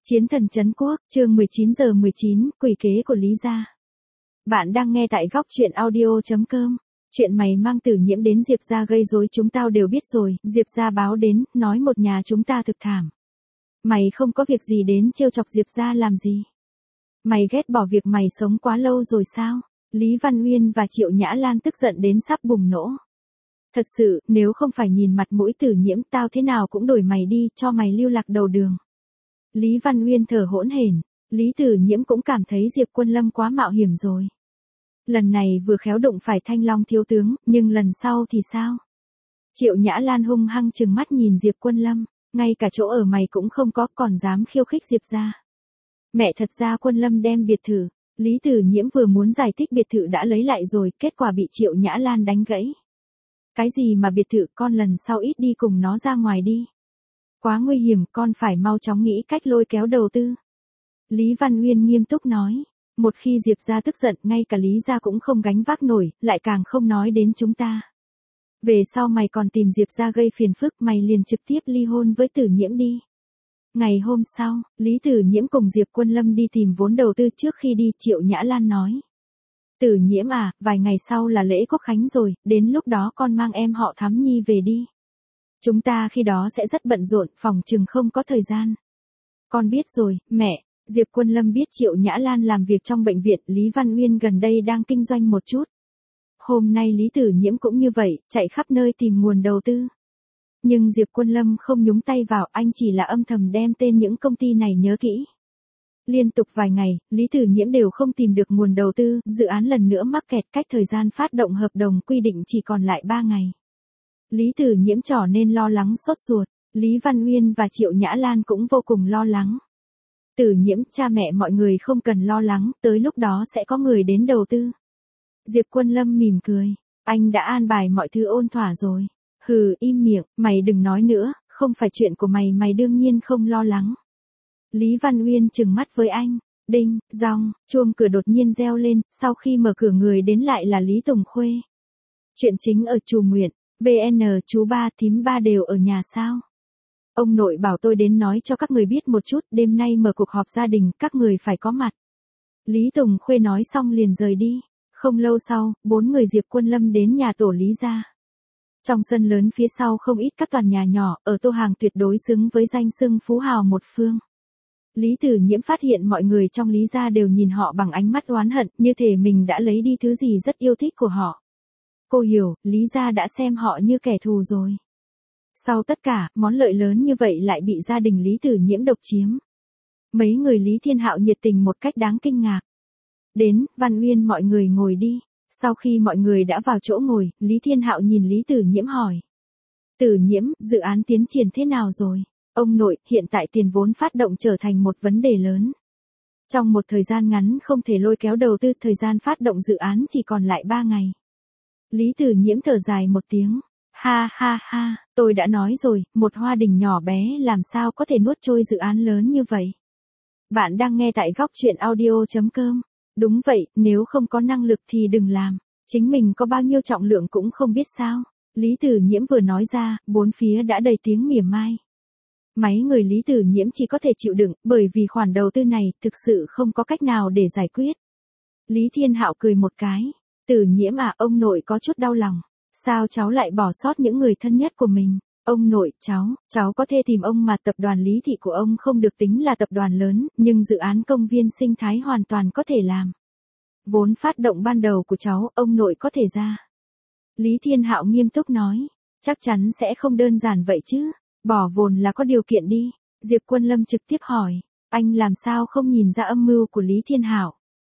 Chiến thần trấn quốc, chương 19:19, quỷ kế của Lý gia. Bạn đang nghe tại góc truyện audio.com. Chuyện mày mang Tử Nhiễm đến Diệp gia gây rối chúng tao đều biết rồi, Diệp gia báo đến, nói một nhà chúng ta thực thảm. Mày không có việc gì đến trêu chọc Diệp gia làm gì? Mày ghét bỏ việc mày sống quá lâu rồi sao? Lý Văn Uyên và Triệu Nhã Lan tức giận đến sắp bùng nổ. Thật sự, nếu không phải nhìn mặt mũi Tử Nhiễm tao thế nào cũng đuổi mày đi, cho mày lưu lạc đầu đường. Lý Văn Uyên thở hổn hển, Lý Tử Nhiễm cũng cảm thấy Diệp Quân Lâm quá mạo hiểm rồi. Lần này vừa khéo đụng phải Thanh Long thiếu tướng, nhưng lần sau thì sao? Triệu Nhã Lan hung hăng trừng mắt nhìn Diệp Quân Lâm, ngay cả chỗ ở mày cũng không có, còn dám khiêu khích Diệp gia. Mẹ, thật ra Quân Lâm đem biệt thự. Lý Tử Nhiễm vừa muốn giải thích biệt thự đã lấy lại rồi, kết quả bị Triệu Nhã Lan đánh gãy. Cái gì mà biệt thự, con lần sau ít đi cùng nó ra ngoài đi. Quá nguy hiểm, con phải mau chóng nghĩ cách lôi kéo đầu tư. Lý Văn Uyên nghiêm túc nói, một khi Diệp gia tức giận, ngay cả Lý gia cũng không gánh vác nổi, lại càng không nói đến chúng ta. Về sau mày còn tìm Diệp gia gây phiền phức, mày liền trực tiếp ly hôn với Tử Nhiễm đi. Ngày hôm sau, Lý Tử Nhiễm cùng Diệp Quân Lâm đi tìm vốn đầu tư. Trước khi đi, Triệu Nhã Lan nói, Tử Nhiễm à, vài ngày sau là lễ Quốc Khánh rồi, đến lúc đó con mang em họ Thắm Nhi về đi. Chúng ta khi đó sẽ rất bận rộn, phòng chừng không có thời gian. Con biết rồi, mẹ. Diệp Quân Lâm biết Triệu Nhã Lan làm việc trong bệnh viện, Lý Văn Uyên gần đây đang kinh doanh một chút. Hôm nay Lý Tử Nhiễm cũng như vậy, chạy khắp nơi tìm nguồn đầu tư. Nhưng Diệp Quân Lâm không nhúng tay vào, anh chỉ là âm thầm đem tên những công ty này nhớ kỹ. Liên tục vài ngày, Lý Tử Nhiễm đều không tìm được nguồn đầu tư, dự án lần nữa mắc kẹt, cách thời gian phát động hợp đồng quy định chỉ còn lại 3 ngày. Lý Tử Nhiễm trở nên lo lắng sốt ruột, Lý Văn Uyên và Triệu Nhã Lan cũng vô cùng lo lắng. Tử Nhiễm, cha mẹ mọi người không cần lo lắng, tới lúc đó sẽ có người đến đầu tư. Diệp Quân Lâm mỉm cười, anh đã an bài mọi thứ ôn thỏa rồi. Hừ, im miệng, mày đừng nói nữa, không phải chuyện của mày, mày đương nhiên không lo lắng. Lý Văn Uyên trừng mắt với anh, đinh, dong, chuông cửa đột nhiên reo lên, sau khi mở cửa người đến lại là Lý Tùng Khuê. Chuyện chính ở Trù Nguyện, BN, chú ba, thím ba đều ở nhà sao? Ông nội bảo tôi đến nói cho các người biết một chút, đêm nay mở cuộc họp gia đình, các người phải có mặt. Lý Tùng Khuê nói xong liền rời đi. Không lâu sau, 4 người Diệp Quân Lâm đến nhà tổ Lý gia. Trong sân lớn phía sau không ít các tòa nhà nhỏ, ở Tô Hàng tuyệt đối xứng với danh xưng phú hào một phương. Lý Tử Nhiễm phát hiện mọi người trong Lý gia đều nhìn họ bằng ánh mắt oán hận, như thể mình đã lấy đi thứ gì rất yêu thích của họ. Cô hiểu, Lý gia đã xem họ như kẻ thù rồi. Sau tất cả, món lợi lớn như vậy lại bị gia đình Lý Tử Nhiễm độc chiếm. Mấy người Lý Thiên Hạo nhiệt tình một cách đáng kinh ngạc. Đến, Văn Uyên, mọi người ngồi đi. Sau khi mọi người đã vào chỗ ngồi, Lý Thiên Hạo nhìn Lý Tử Nhiễm hỏi. Tử Nhiễm, dự án tiến triển thế nào rồi? Ông nội, hiện tại tiền vốn phát động trở thành một vấn đề lớn. Trong một thời gian ngắn không thể lôi kéo đầu tư, thời gian phát động dự án chỉ còn lại 3 ngày. Lý Tử Nhiễm thở dài một tiếng. Ha ha ha, tôi đã nói rồi, một Hoa Đình nhỏ bé làm sao có thể nuốt trôi dự án lớn như vậy. Bạn đang nghe tại góc truyện audio.com. Đúng vậy, nếu không có năng lực thì đừng làm. Chính mình có bao nhiêu trọng lượng cũng không biết sao. Lý Tử Nhiễm vừa nói ra, bốn phía đã đầy tiếng mỉa mai. Mấy người Lý Tử Nhiễm chỉ có thể chịu đựng, bởi vì khoản đầu tư này thực sự không có cách nào để giải quyết. Lý Thiên Hạo cười một cái. Tử Nhiễm à, ông nội có chút đau lòng. Sao cháu lại bỏ sót những người thân nhất của mình? Ông nội, cháu có thể tìm ông mà tập đoàn Lý Thị của ông không được tính là tập đoàn lớn, nhưng dự án công viên sinh thái hoàn toàn có thể làm. Vốn phát động ban đầu của cháu, ông nội có thể ra. Lý Thiên Hạo nghiêm túc nói, chắc chắn sẽ không đơn giản vậy chứ, bỏ vốn là có điều kiện đi. Diệp Quân Lâm trực tiếp hỏi, anh làm sao không nhìn ra âm mưu của Lý Thiên Hạo?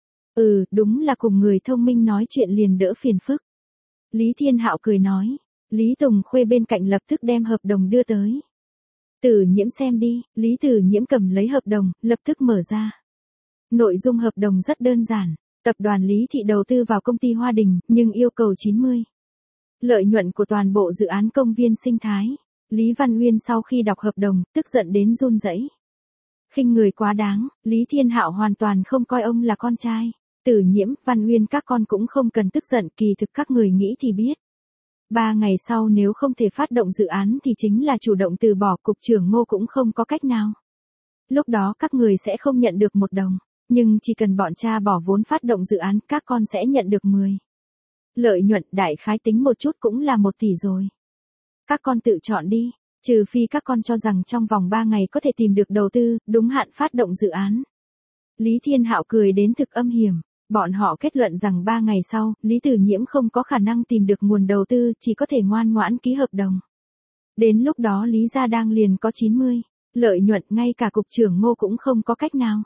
Đúng là cùng người thông minh nói chuyện liền đỡ phiền phức. Lý Thiên Hạo cười nói. Lý Tùng Khuê bên cạnh lập tức đem hợp đồng đưa tới. Tử Nhiễm xem đi, Lý Tử Nhiễm cầm lấy hợp đồng, lập tức mở ra. Nội dung hợp đồng rất đơn giản, tập đoàn Lý Thị đầu tư vào công ty Hoa Đình, nhưng yêu cầu 90. Lợi nhuận của toàn bộ dự án công viên sinh thái. Lý Văn Uyên sau khi đọc hợp đồng, tức giận đến run rẩy. Khinh người quá đáng, Lý Thiên Hạo hoàn toàn không coi ông là con trai. Tử Nhiễm, Văn Uyên các con cũng không cần tức giận, kỳ thực các người nghĩ thì biết. 3 ngày sau nếu không thể phát động dự án thì chính là chủ động từ bỏ, cục trưởng Ngô cũng không có cách nào. Lúc đó các người sẽ không nhận được 1 đồng, nhưng chỉ cần bọn cha bỏ vốn phát động dự án, các con sẽ nhận được 10. Lợi nhuận đại khái tính một chút cũng là 1 tỷ rồi. Các con tự chọn đi, trừ phi các con cho rằng trong vòng 3 ngày có thể tìm được đầu tư, đúng hạn phát động dự án. Lý Thiên Hạo cười đến thực âm hiểm. Bọn họ kết luận rằng 3 ngày sau, Lý Tử Nhiễm không có khả năng tìm được nguồn đầu tư, chỉ có thể ngoan ngoãn ký hợp đồng. Đến lúc đó Lý gia đang liền có 90. Lợi nhuận, ngay cả cục trưởng Ngô cũng không có cách nào.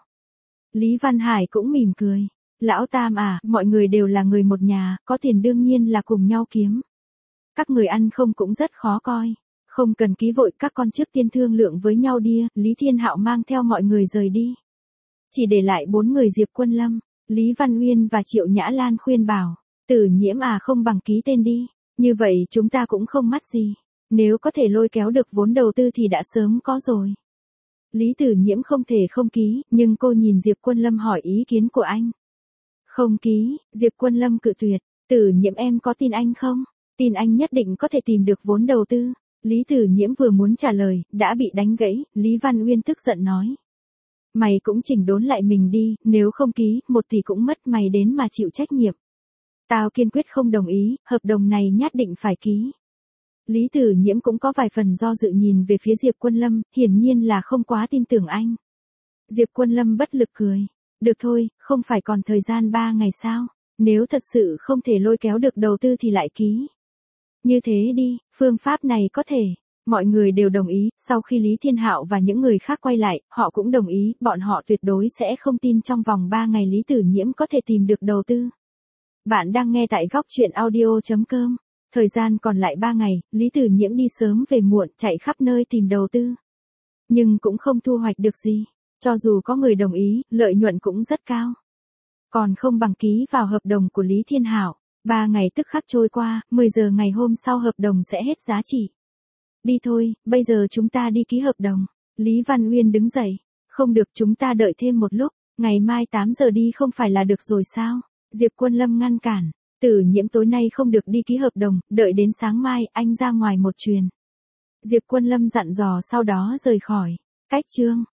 Lý Văn Hải cũng mỉm cười. Lão Tam à, mọi người đều là người một nhà, có tiền đương nhiên là cùng nhau kiếm. Các người ăn không cũng rất khó coi. Không cần ký vội, các con trước tiên thương lượng với nhau đi. Lý Thiên Hạo mang theo mọi người rời đi. Chỉ để lại 4 người Diệp Quân Lâm, Lý Văn Uyên và Triệu Nhã Lan khuyên bảo. Tử Nhiễm à, không bằng ký tên đi. Như vậy chúng ta cũng không mất gì. Nếu có thể lôi kéo được vốn đầu tư thì đã sớm có rồi. Lý Tử Nhiễm không thể không ký, nhưng cô nhìn Diệp Quân Lâm hỏi ý kiến của anh. Không ký, Diệp Quân Lâm cự tuyệt. Tử Nhiễm em có tin anh không? Tin anh nhất định có thể tìm được vốn đầu tư. Lý Tử Nhiễm vừa muốn trả lời, đã bị đánh gãy, Lý Văn Uyên tức giận nói. Mày cũng chỉnh đốn lại mình đi, nếu không ký, 1 tỷ cũng mất, mày đến mà chịu trách nhiệm. Tao kiên quyết không đồng ý, hợp đồng này nhất định phải ký. Lý Tử Nhiễm cũng có vài phần do dự nhìn về phía Diệp Quân Lâm, hiển nhiên là không quá tin tưởng anh. Diệp Quân Lâm bất lực cười. Được thôi, không phải còn thời gian 3 ngày sao? Nếu thật sự không thể lôi kéo được đầu tư thì lại ký. Như thế đi, phương pháp này có thể. Mọi người đều đồng ý, sau khi Lý Thiên Hạo và những người khác quay lại, họ cũng đồng ý, bọn họ tuyệt đối sẽ không tin trong vòng 3 ngày Lý Tử Nhiễm có thể tìm được đầu tư. Bạn đang nghe tại góc truyện audio.com. Thời gian còn lại 3 ngày, Lý Tử Nhiễm đi sớm về muộn, chạy khắp nơi tìm đầu tư. Nhưng cũng không thu hoạch được gì. Cho dù có người đồng ý, lợi nhuận cũng rất cao. Còn không bằng ký vào hợp đồng của Lý Thiên Hạo. 3 ngày tức khắc trôi qua, 10 giờ ngày hôm sau hợp đồng sẽ hết giá trị. Đi thôi, bây giờ chúng ta đi ký hợp đồng. Lý Văn Uyên đứng dậy. Không được, chúng ta đợi thêm một lúc. Ngày mai 8 giờ đi không phải là được rồi sao? Diệp Quân Lâm ngăn cản. Tử Nhiễm tối nay không được đi ký hợp đồng, đợi đến sáng mai, anh ra ngoài một chuyến. Diệp Quân Lâm dặn dò sau đó rời khỏi. Cách chương.